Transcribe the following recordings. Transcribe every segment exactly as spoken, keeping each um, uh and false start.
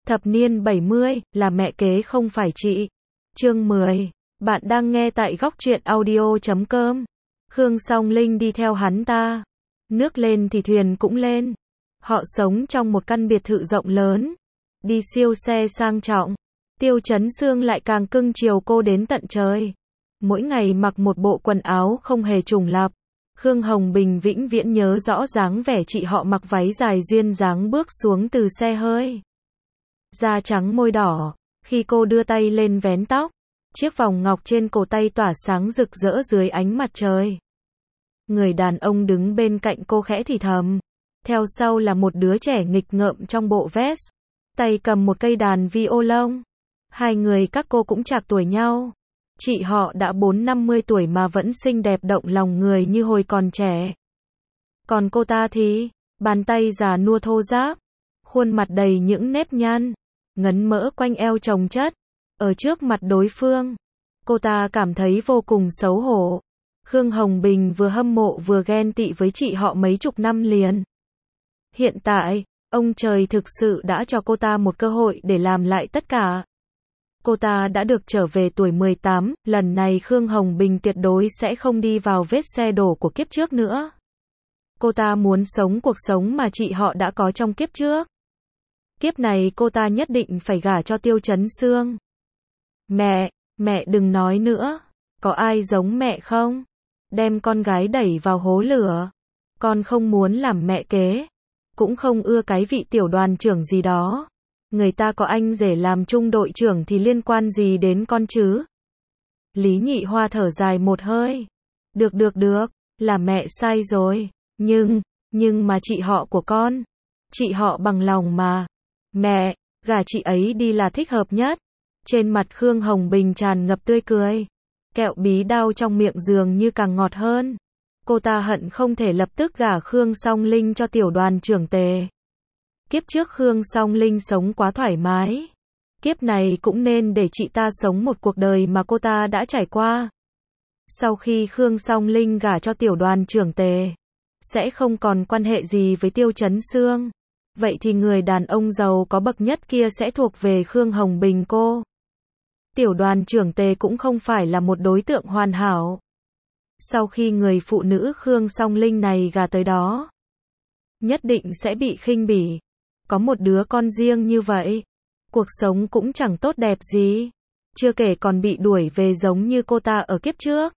Thập niên bảy mươi, là mẹ kế không phải chị. Chương mười. Bạn đang nghe tại góc truyện audio chấm com. Khương Song Linh đi theo hắn ta. Nước lên thì thuyền cũng lên. Họ sống trong một căn biệt thự rộng lớn. Đi siêu xe sang trọng. Tiêu Chấn Sương lại càng cưng chiều cô đến tận trời. Mỗi ngày mặc một bộ quần áo không hề trùng lặp. Khương Hồng Bình vĩnh viễn nhớ rõ dáng vẻ chị họ mặc váy dài duyên dáng bước xuống từ xe hơi. Da trắng môi đỏ, khi cô đưa tay lên vén tóc, chiếc vòng ngọc trên cổ tay tỏa sáng rực rỡ dưới ánh mặt trời. Người đàn ông đứng bên cạnh cô khẽ thì thầm, theo sau là một đứa trẻ nghịch ngợm trong bộ vest, tay cầm một cây đàn violon. Hai người các cô cũng trạc tuổi nhau. Chị họ đã bốn năm mươi tuổi mà vẫn xinh đẹp động lòng người như hồi còn trẻ. Còn cô ta thì, bàn tay già nua thô ráp, khuôn mặt đầy những nếp nhăn, ngấn mỡ quanh eo chồng chất. Ở trước mặt đối phương, cô ta cảm thấy vô cùng xấu hổ. Khương Hồng Bình vừa hâm mộ vừa ghen tị với chị họ mấy chục năm liền. Hiện tại, ông trời thực sự đã cho cô ta một cơ hội để làm lại tất cả. Cô ta đã được trở về tuổi mười tám, lần này Khương Hồng Bình tuyệt đối sẽ không đi vào vết xe đổ của kiếp trước nữa. Cô ta muốn sống cuộc sống mà chị họ đã có trong kiếp trước. Kiếp này cô ta nhất định phải gả cho Tiêu Chấn Sương. Mẹ, mẹ đừng nói nữa. Có ai giống mẹ không? Đem con gái đẩy vào hố lửa. Con không muốn làm mẹ kế. Cũng không ưa cái vị tiểu đoàn trưởng gì đó. Người ta có anh rể làm trung đội trưởng thì liên quan gì đến con chứ? Lý Nhị Hoa thở dài một hơi. Được được được, là mẹ sai rồi. Nhưng, nhưng mà chị họ của con. Chị họ bằng lòng mà. Mẹ, gả chị ấy đi là thích hợp nhất. Trên mặt Khương Hồng Bình tràn ngập tươi cười. Kẹo bí đao trong miệng dường như càng ngọt hơn. Cô ta hận không thể lập tức gả Khương Song Linh cho tiểu đoàn trưởng Tề. Kiếp trước Khương Song Linh sống quá thoải mái. Kiếp này cũng nên để chị ta sống một cuộc đời mà cô ta đã trải qua. Sau khi Khương Song Linh gả cho tiểu đoàn trưởng Tề, sẽ không còn quan hệ gì với Tiêu Chấn Sương. Vậy thì người đàn ông giàu có bậc nhất kia sẽ thuộc về Khương Hồng Bình cô. Tiểu đoàn trưởng Tề cũng không phải là một đối tượng hoàn hảo. Sau khi người phụ nữ Khương Song Linh này gả tới đó, nhất định sẽ bị khinh bỉ. Có một đứa con riêng như vậy, cuộc sống cũng chẳng tốt đẹp gì. Chưa kể còn bị đuổi về giống như cô ta ở kiếp trước.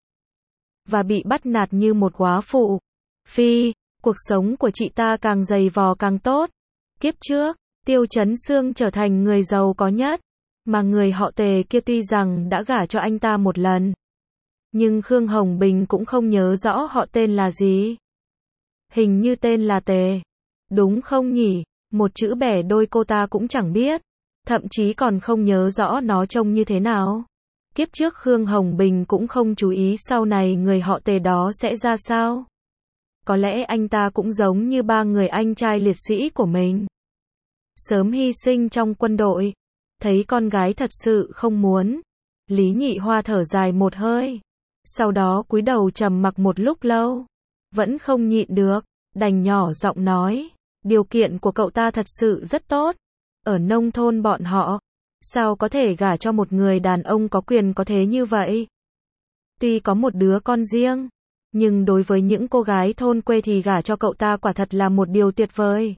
Và bị bắt nạt như một góa phụ. Phi, cuộc sống của chị ta càng dày vò càng tốt. Kiếp trước, Tiêu Chấn Sương trở thành người giàu có nhất. Mà người họ Tề kia tuy rằng đã gả cho anh ta một lần. Nhưng Khương Hồng Bình cũng không nhớ rõ họ tên là gì. Hình như tên là Tề. Đúng không nhỉ? Một chữ bẻ đôi cô ta cũng chẳng biết. Thậm chí còn không nhớ rõ nó trông như thế nào. Kiếp trước Khương Hồng Bình cũng không chú ý sau này người họ Tề đó sẽ ra sao. Có lẽ anh ta cũng giống như ba người anh trai liệt sĩ của mình. Sớm hy sinh trong quân đội. Thấy con gái thật sự không muốn. Lý Nhị Hoa thở dài một hơi. Sau đó cúi đầu trầm mặc một lúc lâu. Vẫn không nhịn được. Đành nhỏ giọng nói. Điều kiện của cậu ta thật sự rất tốt. Ở nông thôn bọn họ, sao có thể gả cho một người đàn ông có quyền có thế như vậy? Tuy có một đứa con riêng, nhưng đối với những cô gái thôn quê thì gả cho cậu ta quả thật là một điều tuyệt vời.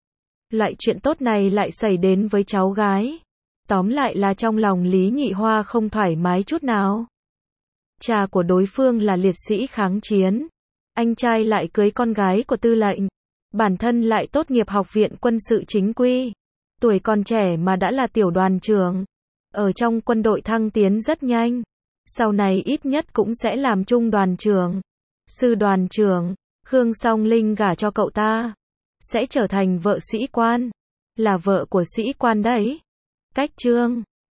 Loại chuyện tốt này lại xảy đến với cháu gái. Tóm lại là trong lòng Lý Nhị Hoa không thoải mái chút nào. Cha của đối phương là liệt sĩ kháng chiến. Anh trai lại cưới con gái của tư lệnh. Bản thân lại tốt nghiệp học viện quân sự chính quy. Tuổi còn trẻ mà đã là tiểu đoàn trưởng. Ở trong quân đội thăng tiến rất nhanh. Sau này ít nhất cũng sẽ làm trung đoàn trưởng. Sư đoàn trưởng. Khương Song Linh gả cho cậu ta. Sẽ trở thành vợ sĩ quan. Là vợ của sĩ quan đấy. Cách chương.